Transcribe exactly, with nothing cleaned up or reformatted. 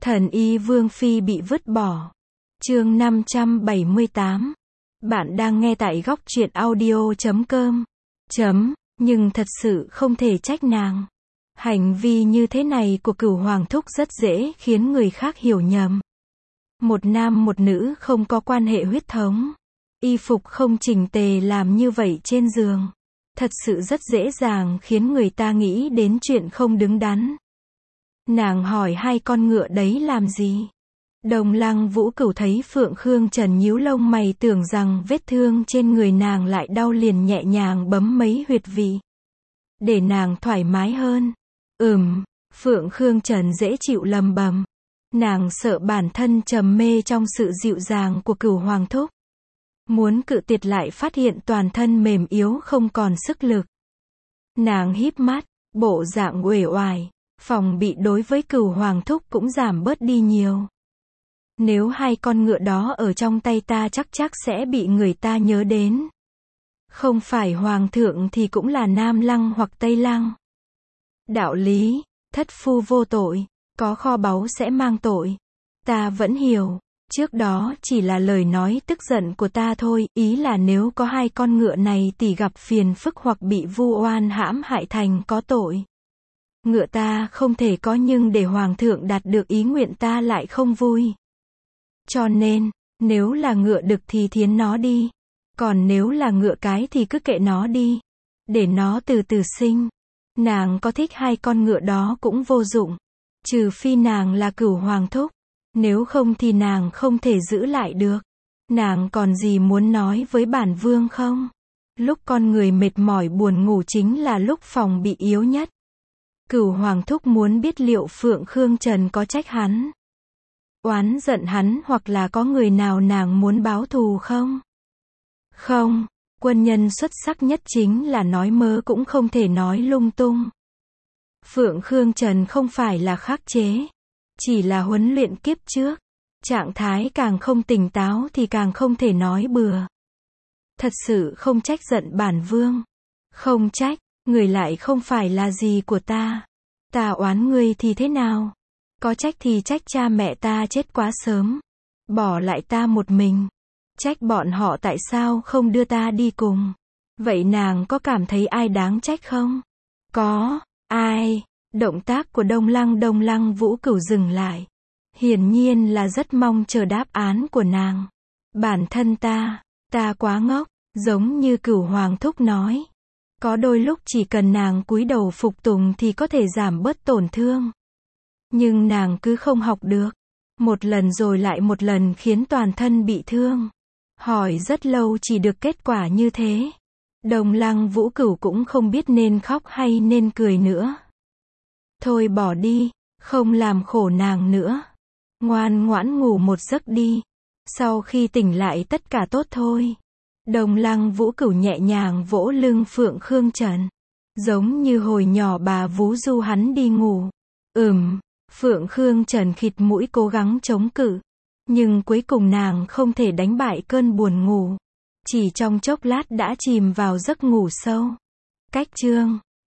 Thần y Vương Phi bị vứt bỏ. Chương năm trăm bảy mươi tám. Bạn đang nghe tại góc truyện audio chấm com. Chấm, nhưng thật sự không thể trách nàng. Hành vi như thế này của Cửu Hoàng thúc rất dễ khiến người khác hiểu nhầm. Một nam một nữ không có quan hệ huyết thống. Y phục không chỉnh tề làm như vậy trên giường. Thật sự rất dễ dàng khiến người ta nghĩ đến chuyện không đứng đắn. Nàng hỏi hai con ngựa đấy làm gì? Đồng Lăng Vũ Cửu thấy Phượng Khương Trần nhíu lông mày tưởng rằng vết thương trên người nàng lại đau liền nhẹ nhàng bấm mấy huyệt vị. Để nàng thoải mái hơn. Ừm, Phượng Khương Trần dễ chịu lầm bầm. Nàng sợ bản thân trầm mê trong sự dịu dàng của Cửu Hoàng thúc. Muốn cự tuyệt lại phát hiện toàn thân mềm yếu không còn sức lực. Nàng híp mắt, bộ dạng uể oải, phòng bị đối với Cửu Hoàng thúc cũng giảm bớt đi nhiều. Nếu hai con ngựa đó ở trong tay ta chắc chắc sẽ bị người ta nhớ đến. Không phải Hoàng thượng thì cũng là Nam Lăng hoặc Tây Lăng. Đạo lý, thất phu vô tội, có kho báu sẽ mang tội. Ta vẫn hiểu. Trước đó chỉ là lời nói tức giận của ta thôi, ý là nếu có hai con ngựa này thì gặp phiền phức hoặc bị vu oan hãm hại thành có tội. Ngựa ta không thể có nhưng để Hoàng thượng đạt được ý nguyện ta lại không vui. Cho nên, nếu là ngựa đực thì thiến nó đi. Còn nếu là ngựa cái thì cứ kệ nó đi. Để nó từ từ sinh. Nàng có thích hai con ngựa đó cũng vô dụng. Trừ phi nàng là Cửu Hoàng thúc. Nếu không thì nàng không thể giữ lại được. Nàng còn gì muốn nói với bản vương không? Lúc con người mệt mỏi buồn ngủ chính là lúc phòng bị yếu nhất. Cửu Hoàng thúc muốn biết liệu Phượng Khương Trần có trách hắn, oán giận hắn hoặc là có người nào nàng muốn báo thù không? Không, quân nhân xuất sắc nhất chính là nói mớ cũng không thể nói lung tung. Phượng Khương Trần không phải là khắc chế. Chỉ là huấn luyện kiếp trước. Trạng thái càng không tỉnh táo thì càng không thể nói bừa. Thật sự không trách giận bản vương. Không trách, người lại không phải là gì của ta. Ta oán ngươi thì thế nào? Có trách thì trách cha mẹ ta chết quá sớm. Bỏ lại ta một mình. Trách bọn họ tại sao không đưa ta đi cùng. Vậy nàng có cảm thấy ai đáng trách không? Có, ai? Động tác của Đông Lăng Đông Lăng Vũ Cửu dừng lại. Hiển nhiên là rất mong chờ đáp án của nàng. Bản thân ta, ta quá ngốc, giống như Cửu Hoàng thúc nói. Có đôi lúc chỉ cần nàng cúi đầu phục tùng thì có thể giảm bớt tổn thương. Nhưng nàng cứ không học được. Một lần rồi lại một lần khiến toàn thân bị thương. Hỏi rất lâu chỉ được kết quả như thế. Đồng Lăng Vũ Cửu cũng không biết nên khóc hay nên cười nữa. Thôi bỏ đi, không làm khổ nàng nữa. Ngoan ngoãn ngủ một giấc đi. Sau khi tỉnh lại tất cả tốt thôi. Đồng Lăng Vũ Cửu nhẹ nhàng vỗ lưng Phượng Khương Trần. Giống như hồi nhỏ bà vú du hắn đi ngủ. Ừm, Phượng Khương Trần khịt mũi cố gắng chống cự. Nhưng cuối cùng nàng không thể đánh bại cơn buồn ngủ. Chỉ trong chốc lát đã chìm vào giấc ngủ sâu. Cách chương